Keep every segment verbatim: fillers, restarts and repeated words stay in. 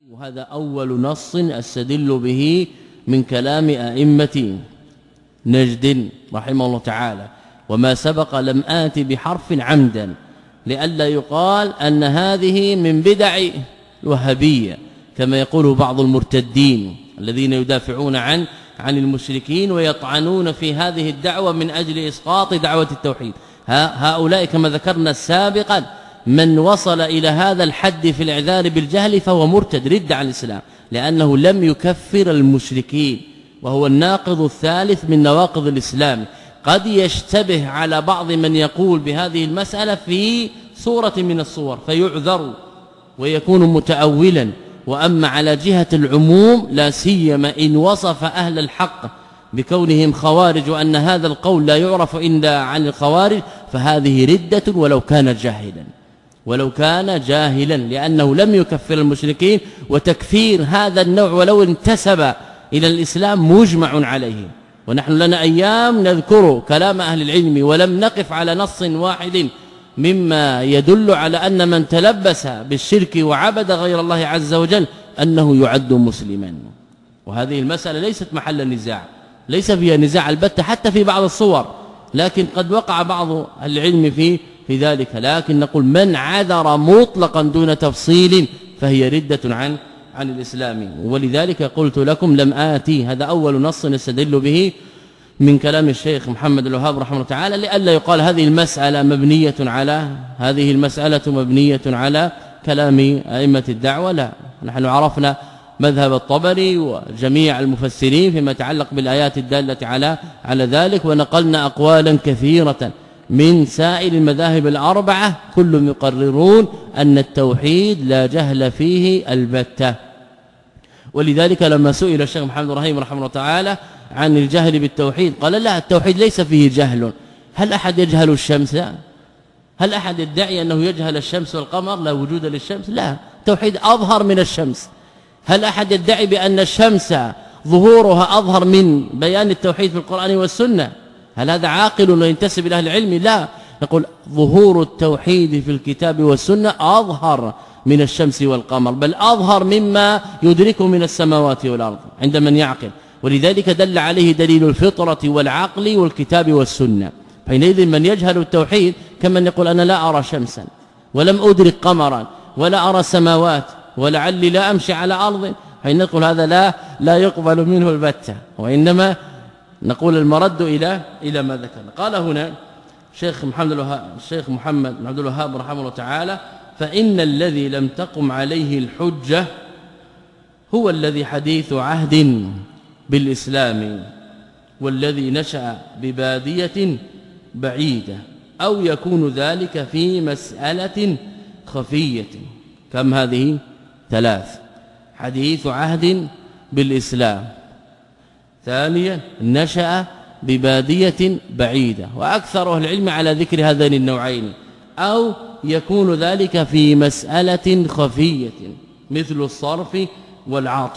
وهذا أول نص أستدل به من كلام أئمة نجد رحمه الله تعالى. وما سبق لم آت بحرف عمدا لئلا يقال أن هذه من بدع الوهابية كما يقول بعض المرتدين الذين يدافعون عن عن المشركين ويطعنون في هذه الدعوة من أجل إسقاط دعوة التوحيد. هؤلاء كما ذكرنا سابقا من وصل إلى هذا الحد في الإعذار بالجهل فهو مرتد رد عن الإسلام لأنه لم يكفر المشركين وهو الناقض الثالث من نواقض الإسلام. قد يشتبه على بعض من يقول بهذه المسألة في صورة من الصور فيعذر ويكون متأولا، وأما على جهة العموم لا سيما إن وصف أهل الحق بكونهم خوارج وأن هذا القول لا يعرف إلا عن الخوارج فهذه ردة ولو كان جاهلا ولو كان جاهلا لأنه لم يكفر المشركين، وتكفير هذا النوع ولو انتسب إلى الإسلام مجمع عليه. ونحن لنا أيام نذكر كلام أهل العلم ولم نقف على نص واحد مما يدل على أن من تلبس بالشرك وعبد غير الله عز وجل أنه يعد مسلما. وهذه المسألة ليست محل نزاع، ليس فيها نزاع البتة حتى في بعض الصور، لكن قد وقع بعض العلم في في ذلك. لكن نقول من عذر مطلقا دون تفصيل فهي ردة عن عن الإسلام. ولذلك قلت لكم لم آتي هذا أول نص نستدل به من كلام الشيخ محمد الوهاب رحمه الله تعالى لئلا يقال هذه المسألة مبنية على هذه المسألة مبنية على كلام أئمة الدعوة. لا، نحن عرفنا مذهب الطبري وجميع المفسرين فيما يتعلق بالآيات الدالة على على ذلك، ونقلنا أقوالا كثيرة من سائر المذاهب الأربعة كلهم يقررون أن التوحيد لا جهل فيه البتة. ولذلك لما سئل الشيخ محمد الرحيم رحمه الله تعالى عن الجهل بالتوحيد قال لا، التوحيد ليس فيه جهل. هل أحد يجهل الشمس؟ هل أحد يدعي أنه يجهل الشمس والقمر لا وجود للشمس؟ لا، التوحيد أظهر من الشمس. هل أحد يدعي بأن الشمس ظهورها أظهر من بيان التوحيد في القرآن والسنة؟ هل هذا عاقل وينتسب إلى أهل العلم؟ لا، نقول ظهور التوحيد في الكتاب والسنة أظهر من الشمس والقمر، بل أظهر مما يدركه من السماوات والأرض عند من يعقل. ولذلك دل عليه دليل الفطرة والعقل والكتاب والسنة. حينئذ من يجهل التوحيد كمن يقول أنا لا أرى شمسا ولم أدرك قمرا ولا أرى سماوات ولعلي لا أمشي على أرض، حين نقول هذا لا لا يقبل منه البتة، وإنما نقول المرد إلى إلى ما ذكرنا. قال هنا شيخ محمد الوهاب الشيخ محمد بن عبد الوهاب رحمه الله تعالى فإن الذي لم تقم عليه الحجة هو الذي حديث عهد بالإسلام والذي نشأ ببادية بعيدة أو يكون ذلك في مسألة خفية. كم هذه؟ ثلاث: حديث عهد بالإسلام، ثانيا نشأ ببادية بعيدة، وأكثر أهل العلم على ذكر هذين النوعين، أو يكون ذلك في مسألة خفية مثل الصرف والعطف،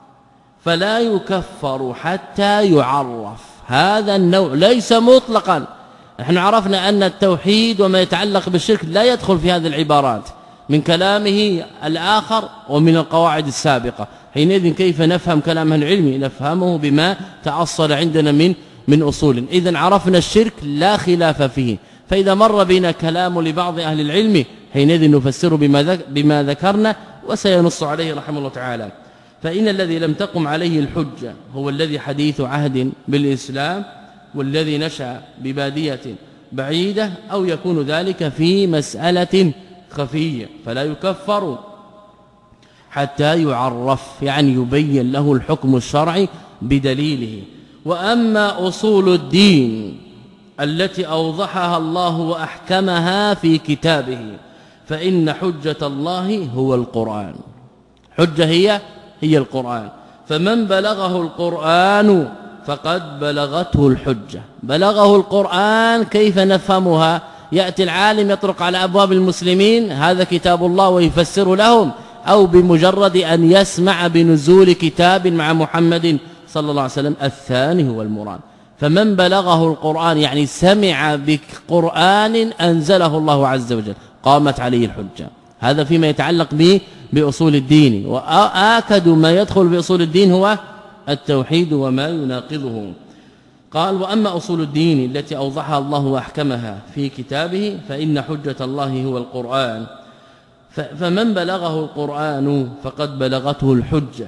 فلا يكفر حتى يعرف. هذا النوع ليس مطلقا. نحن عرفنا أن التوحيد وما يتعلق بالشرك لا يدخل في هذه العبارات من كلامه الآخر ومن القواعد السابقة. حينئذ كيف نفهم كلام العلم؟ نفهمه بما تأصل عندنا من من أصول. إذن عرفنا الشرك لا خلاف فيه، فإذا مر بنا كلام لبعض أهل العلم حينئذ نفسر بما بما ذكرنا وسينص عليه رحمه الله تعالى. فإن الذي لم تقم عليه الحجة هو الذي حديث عهد بالإسلام والذي نشأ ببادية بعيدة أو يكون ذلك في مسألة خفية، فلا يكفر حتى يعرف، يعني يبين له الحكم الشرعي بدليله. وأما أصول الدين التي أوضحها الله وأحكمها في كتابه فإن حجة الله هو القرآن. حجة هي هي القرآن، فمن بلغه القرآن فقد بلغته الحجة. بلغه القرآن كيف نفهمها؟ يأتي العالم يطرق على أبواب المسلمين هذا كتاب الله ويفسر لهم، أو بمجرد أن يسمع بنزول كتاب مع محمد صلى الله عليه وسلم؟ الثاني هو المراد. فمن بلغه القرآن يعني سمع بقرآن أنزله الله عز وجل قامت عليه الحجة. هذا فيما يتعلق به بأصول الدين، وآكد ما يدخل بأصول الدين هو التوحيد وما يناقضه. قال وأما أصول الدين التي أوضحها الله وأحكمها في كتابه فإن حجة الله هو القرآن، فمن بلغه القرآن فقد بلغته الحجة،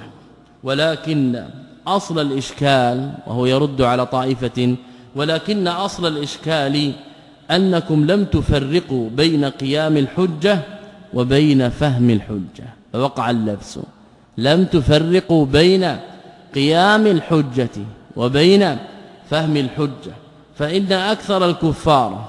ولكن أصل الإشكال، وهو يرد على طائفة، ولكن أصل الإشكال أنكم لم تفرقوا بين قيام الحجة وبين فهم الحجة، فوقع اللبس. لم تفرقوا بين قيام الحجة وبين فهم الحجة، فإن أكثر الكفار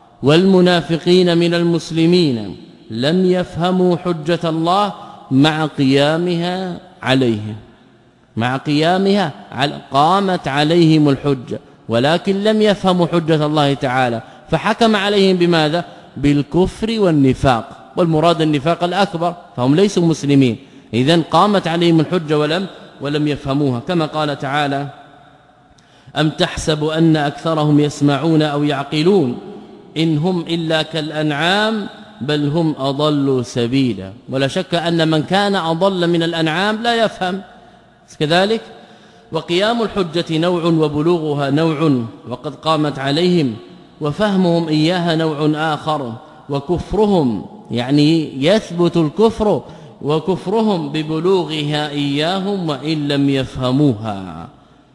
والمنافقين من المسلمين لم يفهموا حجة الله مع قيامها عليهم، مع قيامها قامت عليهم الحجة، ولكن لم يفهموا حجة الله تعالى، فحكم عليهم بماذا؟ بالكفر والنفاق، والمراد النفاق الأكبر، فهم ليسوا مسلمين. إذن قامت عليهم الحجة ولم ولم يفهموها، كما قال تعالى أم تحسب أن أكثرهم يسمعون أو يعقلون إن هم إلا كالأنعام بل هم أضلوا سبيلا. ولا شك أن من كان أضل من الأنعام لا يفهم كذلك. وقيام الحجة نوع وبلوغها نوع، وقد قامت عليهم، وفهمهم إياها نوع آخر، وكفرهم يعني يثبت الكفر وكفرهم ببلوغها إياهم وإن لم يفهموها،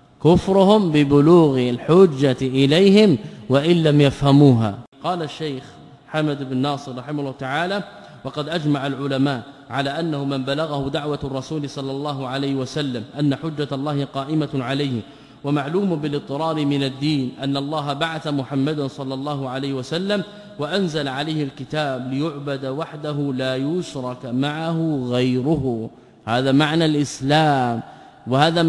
كفرهم ببلوغ الحجة إليهم وإن لم يفهموها. قال الشيخ حمد بن ناصر رحمه الله تعالى وقد أجمع العلماء على أنه من بلغه دعوة الرسول صلى الله عليه وسلم أن حجة الله قائمة عليه، ومعلوم بالاضطرار من الدين أن الله بعث محمدا صلى الله عليه وسلم وأنزل عليه الكتاب ليعبد وحده لا يشرك معه غيره. هذا معنى الإسلام، وهذا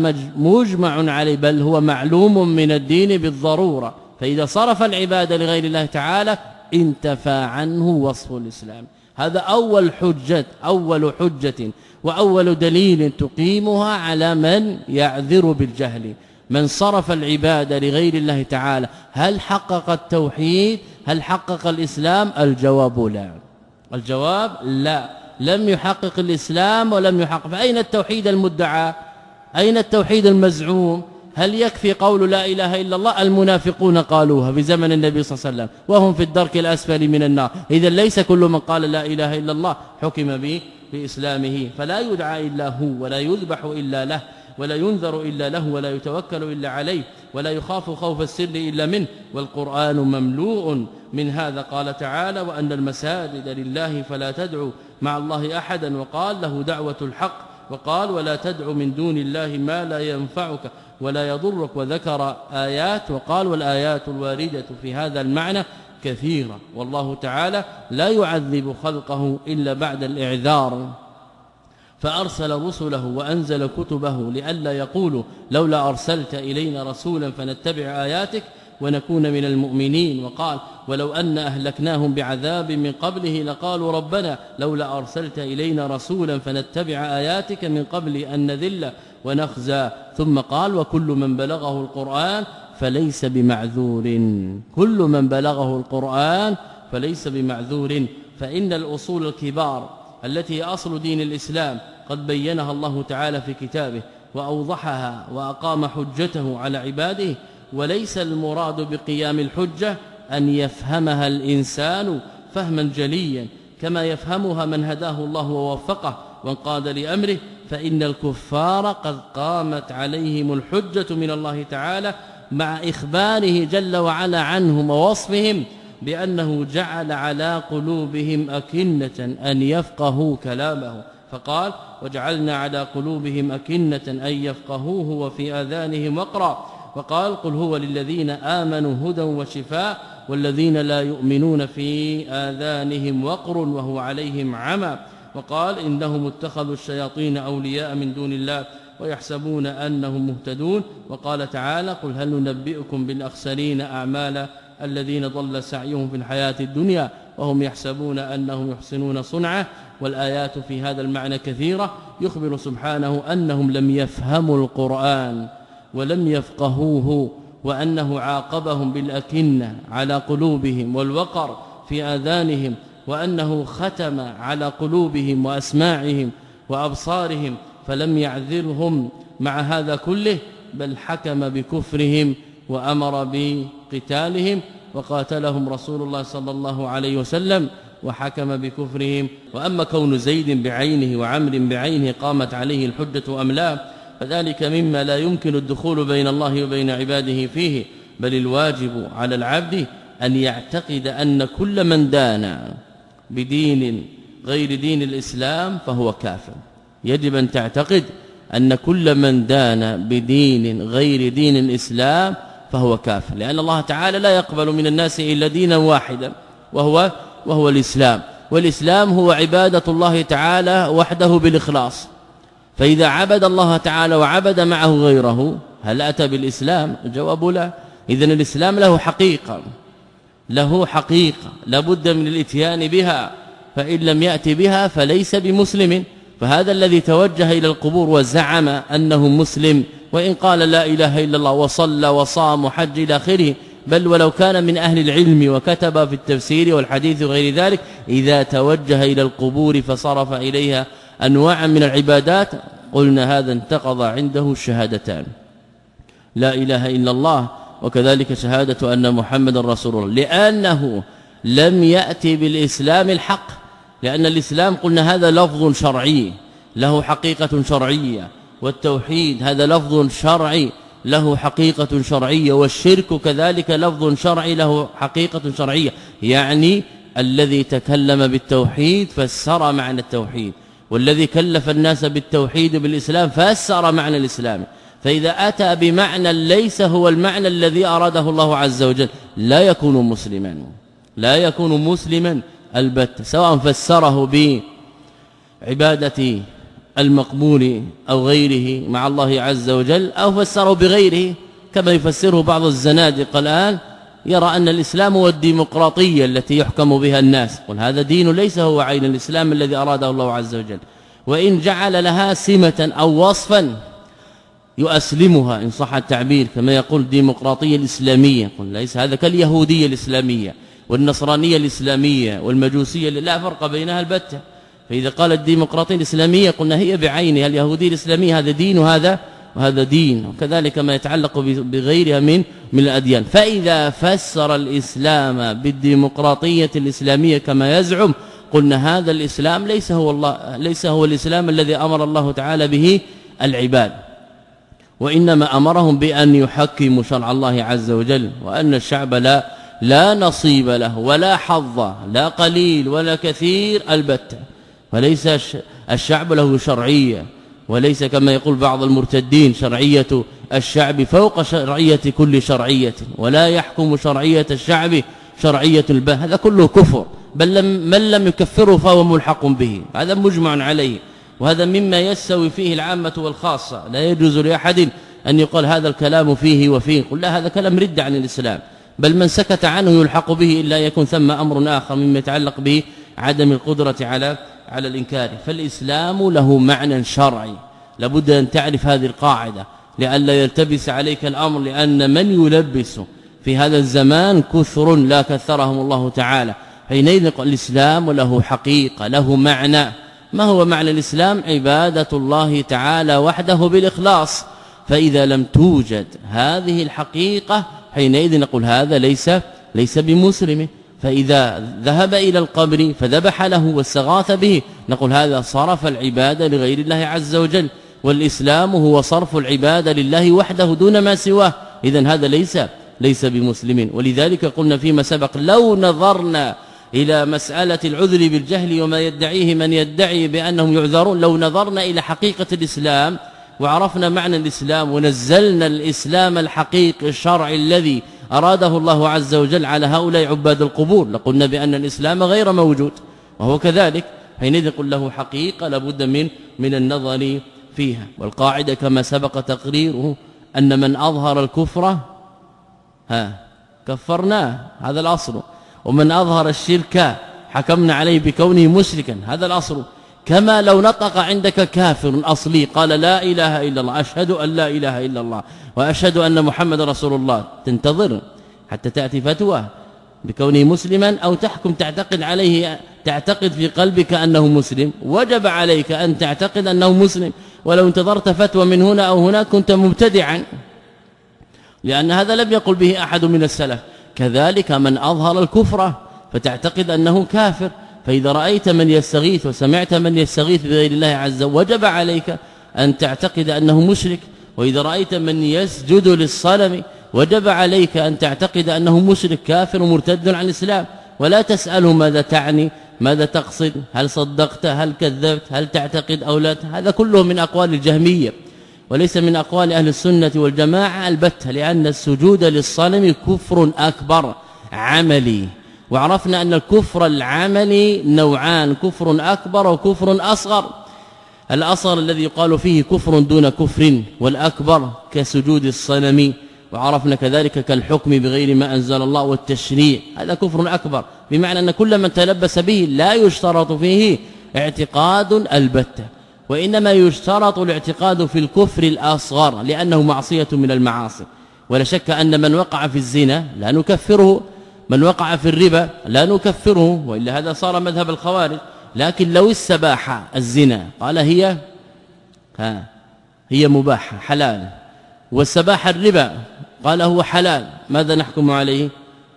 مجمع عليه، بل هو معلوم من الدين بالضرورة. فإذا صرف العبادة لغير الله تعالى انتفى عنه وصف الإسلام. هذا أول حجة أول حجة وأول دليل تقيمها على من يعذر بالجهل. من صرف العبادة لغير الله تعالى هل حقق التوحيد؟ هل حقق الإسلام؟ الجواب لا. الجواب لا، لم يحقق الإسلام ولم يحقق. فأين التوحيد المدعى؟ أين التوحيد المزعوم؟ هل يكفي قول لا إله إلا الله؟ المنافقون قالوها في زمن النبي صلى الله عليه وسلم وهم في الدرك الأسفل من النار. إذن ليس كل من قال لا إله إلا الله حكم به بإسلامه، فلا يدعى إلا هو، ولا يذبح إلا له، ولا ينذر إلا له، ولا يتوكل إلا عليه، ولا يخاف خوف السر إلا منه، والقرآن مملوء من هذا. قال تعالى وأن المساجد لله فلا تدعوا مع الله أحدا، وقال له دعوة الحق، وقال ولا تدع من دون الله ما لا ينفعك ولا يضرك، وذكر آيات، وقال والآيات الواردة في هذا المعنى كثيرة، والله تعالى لا يعذب خلقه إلا بعد الإعذار، فأرسل رسله وأنزل كتبه لئلا يقولوا لولا أرسلت إلينا رسولا فنتبع آياتك ونكون من المؤمنين. وقال ولو أن أهلكناهم بعذاب من قبله لقالوا ربنا لولا أرسلت إلينا رسولا فنتبع آياتك من قبل أن نذل ونخزى. ثم قال وكل من بلغه القرآن فليس بمعذور، كل من بلغه القرآن فليس بمعذور، فإن الأصول الكبار التي هي أصل دين الإسلام قد بينها الله تعالى في كتابه وأوضحها وأقام حجته على عباده. وليس المراد بقيام الحجة أن يفهمها الإنسان فهما جليا كما يفهمها من هداه الله ووفقه وانقاد لأمره، فإن الكفار قد قامت عليهم الحجة من الله تعالى مع إخباره جل وعلا عنهم ووصفهم بأنه جعل على قلوبهم أكنة أن يفقهوا كلامه، فقال وجعلنا على قلوبهم أكنة أن يفقهوه وفي آذانهم وقرا، وقال قل هو للذين آمنوا هدى وشفاء والذين لا يؤمنون في آذانهم وقر وهو عليهم عمى، وقال إنهم اتخذوا الشياطين أولياء من دون الله ويحسبون أنهم مهتدون. وقال تعالى قل هل ننبئكم بالأخسرين أعمالا الذين ضل سعيهم في الحياة الدنيا وهم يحسبون أنهم يحسنون صنعا. والآيات في هذا المعنى كثيرة، يخبر سبحانه أنهم لم يفهموا القرآن ولم يفقهوه، وأنه عاقبهم بالأكنة على قلوبهم والوقر في آذانهم، وأنه ختم على قلوبهم وأسماعهم وأبصارهم فلم يعذرهم مع هذا كله، بل حكم بكفرهم وأمر بقتالهم وقاتلهم رسول الله صلى الله عليه وسلم وحكم بكفرهم. وأما كون زيد بعينه وعمر بعينه قامت عليه الحجة أم لا، فذلك مما لا يمكن الدخول بين الله وبين عباده فيه، بل الواجب على العبد أن يعتقد أن كل من دان بدين غير دين الإسلام فهو كافر. يجب أن تعتقد أن كل من دان بدين غير دين الإسلام فهو كافر، لأن الله تعالى لا يقبل من الناس إلا دينا واحدا وهو وهو الإسلام، والإسلام هو عبادة الله تعالى وحده بالإخلاص. فإذا عبد الله تعالى وعبد معه غيره هل أتى بالإسلام؟ الجواب لا. إذن الإسلام له حقيقة له حقيقة لابد من الاتيان بها، فإن لم يأتي بها فليس بمسلم. فهذا الذي توجه إلى القبور وزعم أنه مسلم وإن قال لا إله إلا الله وصلى وصام وحج إلى آخره، بل ولو كان من أهل العلم وكتب في التفسير والحديث وغير ذلك، إذا توجه إلى القبور فصرف إليها أنواع من العبادات قلنا هذا انتقض عنده الشهادتان، لا إله إلا الله وكذلك شهادة أن محمد رسول الله، لأنه لم يأتي بالإسلام الحق. لأن الإسلام قلنا هذا لفظ شرعي له حقيقة شرعية، والتوحيد هذا لفظ شرعي له حقيقة شرعية، والشرك كذلك لفظ شرعي له حقيقة شرعية. يعني الذي تكلم بالتوحيد فسر معنى التوحيد، والذي كلف الناس بالتوحيد بالإسلام فسر معنى الإسلام. فإذا أتى بمعنى ليس هو المعنى الذي أراده الله عز وجل لا يكون مسلما لا يكون مسلما البتة، سواء فسره بعبادة المقبول أو غيره مع الله عز وجل، أو فسره بغيره كما يفسره بعض الزنادقة الآن، يرى أن الإسلام هو الديمقراطية التي يحكم بها الناس، قل هذا دين ليس هو عين الإسلام الذي أراده الله عز وجل. وإن جعل لها سمة أو وصفا يؤسلمها إن صح التعبير، كما يقول الديمقراطية الإسلامية، قل ليس هذا كاليهودية الإسلامية والنصرانية الإسلامية والمجوسية، لا فرق بينها البتة. فإذا قال الديمقراطية الإسلامية قلنا هي بعينها اليهودية الإسلامية، هذا دين وهذا وهذا دين، وكذلك ما يتعلق بغيرها من من الأديان. فإذا فسر الإسلام بالديمقراطية الإسلامية كما يزعم قلنا هذا الإسلام ليس هو الله ليس هو الإسلام الذي أمر الله تعالى به العباد، وإنما أمرهم بأن يحكموا شرع الله عز وجل، وأن الشعب لا لا نصيب له ولا حظ، لا قليل ولا كثير البتة. وليس الشعب له شرعية، وليس كما يقول بعض المرتدين شرعية الشعب فوق شرعية كل شرعية، ولا يحكم شرعية الشعب شرعية البه، هذا كله كفر، بل لم من لم يكفره فهو ملحق به، هذا مجمع عليه، وهذا مما يستوي فيه العامة والخاصة. لا يجوز لأحد أن يقال هذا الكلام فيه وفيه، قل لا، هذا كلام رد عن الإسلام، بل من سكت عنه يلحق به إلا يكون ثم أمر آخر مما يتعلق به عدم القدرة على على الإنكار. فالإسلام له معنى شرعي، لابد أن تعرف هذه القاعدة لئلا يلتبس عليك الأمر، لأن من يلبس في هذا الزمان كثر لا كثرهم الله تعالى. حينئذ الإسلام له حقيقة له معنى. ما هو معنى الإسلام؟ عبادة الله تعالى وحده بالإخلاص. فإذا لم توجد هذه الحقيقة حينئذ نقول هذا ليس ليس بمسلم. فإذا ذهب إلى القبر فذبح له واستغاث به نقول هذا صرف العبادة لغير الله عز وجل، والإسلام هو صرف العبادة لله وحده دون ما سواه، إذن هذا ليس ليس بمسلم. ولذلك قلنا فيما سبق لو نظرنا إلى مسألة العذر بالجهل وما يدعيه من يدعي بأنهم يعذرون، لو نظرنا إلى حقيقة الإسلام وعرفنا معنى الإسلام ونزلنا الإسلام الحقيقي الشرعي الذي أراده الله عز وجل على هؤلاء عباد القبور لقلنا بأن الإسلام غير موجود، وهو كذلك. حينئذ قل له حقيقة لابد من من النظر فيها. والقاعدة كما سبق تقريره أن من أظهر الكفر ها كفرناه، هذا الأصل، ومن أظهر الشرك حكمنا عليه بكونه مشركا، هذا الأصل. كما لو نطق عندك كافر أصلي قال لا إله إلا الله، أشهد أن لا إله إلا الله وأشهد أن محمد رسول الله، تنتظر حتى تأتي فتوى بكونه مسلما أو تحكم تعتقد عليه تعتقد في قلبك أنه مسلم، وجب عليك أن تعتقد أنه مسلم، ولو انتظرت فتوى من هنا أو هناك كنت مبتدعا، لأن هذا لم يقل به أحد من السلف. كذلك من أظهر الكفر فتعتقد أنه كافر، فإذا رأيت من يستغيث وسمعت من يستغيث بغير الله عز وجل وجب عليك أن تعتقد أنه مشرك، وإذا رأيت من يسجد للصنم وجب عليك أن تعتقد أنه مشرك كافر مرتد عن الإسلام، ولا تسأله ماذا تعني، ماذا تقصد، هل صدقت، هل كذبت، هل تعتقد أو لا. هذا كله من أقوال الجهمية وليس من أقوال أهل السنة والجماعة البتة، لأن السجود للصنم كفر أكبر عملي، وعرفنا أن الكفر العملي نوعان، كفر أكبر وكفر أصغر. الأصغر الذي يقال فيه كفر دون كفر، والأكبر كسجود الصنم، وعرفنا كذلك كالحكم بغير ما أنزل الله والتشريع، هذا كفر أكبر، بمعنى أن كل من تلبس به لا يشترط فيه اعتقاد البتة، وإنما يشترط الاعتقاد في الكفر الأصغر لأنه معصية من المعاصي. ولا شك أن من وقع في الزنا لا نكفره، من وقع في الربا لا نكفره، وإلا هذا صار مذهب الخوارج. لكن لو استباح الزنا قال هي ها هي مباحة حلال، واستباح الربا قال هو حلال، ماذا نحكم عليه؟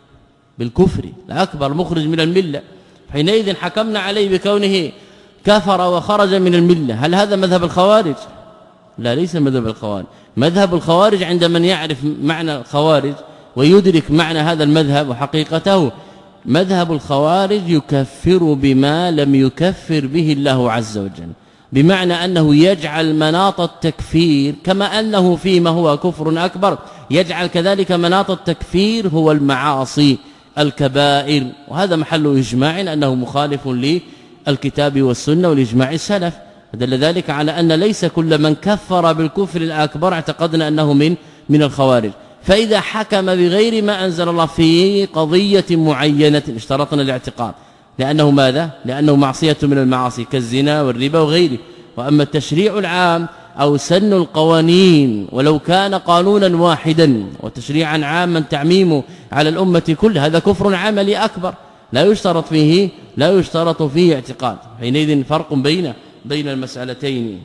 بالكفر الأكبر مخرج من الملة، حينئذ حكمنا عليه بكونه كفر وخرج من الملة. هل هذا مذهب الخوارج؟ لا، ليس مذهب الخوارج. مذهب الخوارج عند من يعرف معنى الخوارج ويدرك معنى هذا المذهب وحقيقته، مذهب الخوارج يكفر بما لم يكفر به الله عز وجل، بمعنى أنه يجعل مناط التكفير كما أنه فيما هو كفر أكبر يجعل كذلك مناط التكفير هو المعاصي الكبائر، وهذا محل إجماع أنه مخالف للكتاب والسنة والإجماع السلف. دل ذلك على أن ليس كل من كفر بالكفر الأكبر اعتقدنا أنه من من الخوارج. فإذا حكم بغير ما أنزل الله في قضية معينة اشترطنا الاعتقاد، لأنه ماذا؟ لأنه معصية من المعاصي كالزنا والربا وغيره. وأما التشريع العام أو سن القوانين ولو كان قانونا واحدا وتشريعا عاما تعميمه على الأمة كلها، هذا كفر عملي أكبر لا يشترط فيه لا يشترط فيه اعتقاد. حينئذ فرق بين بين المسألتين.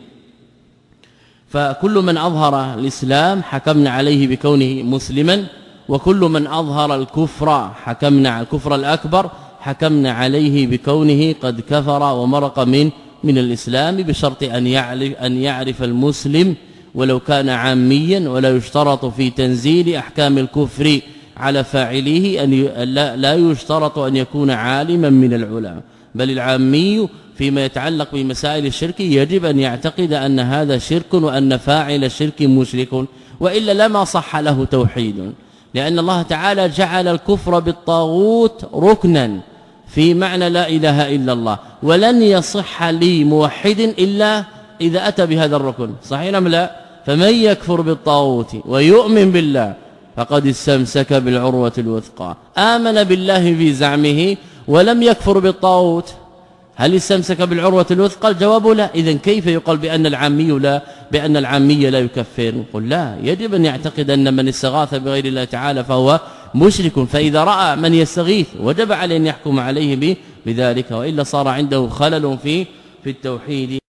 فكل من أظهر الإسلام حكمنا عليه بكونه مسلما، وكل من أظهر الكفر حكمنا على الكفر الأكبر حكمنا عليه بكونه قد كفر ومرق من من الإسلام، بشرط أن يعرف أن يعرف المسلم ولو كان عاميا، ولا يشترط في تنزيل أحكام الكفر على فاعليه أن لا, لا يشترط أن يكون عالما من العلماء، بل العامي فيما يتعلق بمسائل الشرك يجب أن يعتقد أن هذا شرك وأن فاعل الشرك مشرك، وإلا لما صح له توحيد، لأن الله تعالى جعل الكفر بالطاغوت ركنا في معنى لا إله إلا الله، ولن يصح لي موحد إلا إذا أتى بهذا الركن، صحيح أم لا؟ فمن يكفر بالطاغوت ويؤمن بالله فقد استمسك بالعروة الوثقى. آمن بالله في زعمه ولم يكفر بالطاغوت، هل استمسك بالعروة الوثقى؟ الجواب لا. إذن كيف يقال بأن العامي لا بأن العامي لا يكفر؟ قل لا، يجب أن يعتقد أن من استغاث بغير الله تعالى فهو مشرك، فإذا رأى من يستغيث وجب عليه أن يحكم عليه بذلك، وإلا صار عنده خلل في في التوحيد.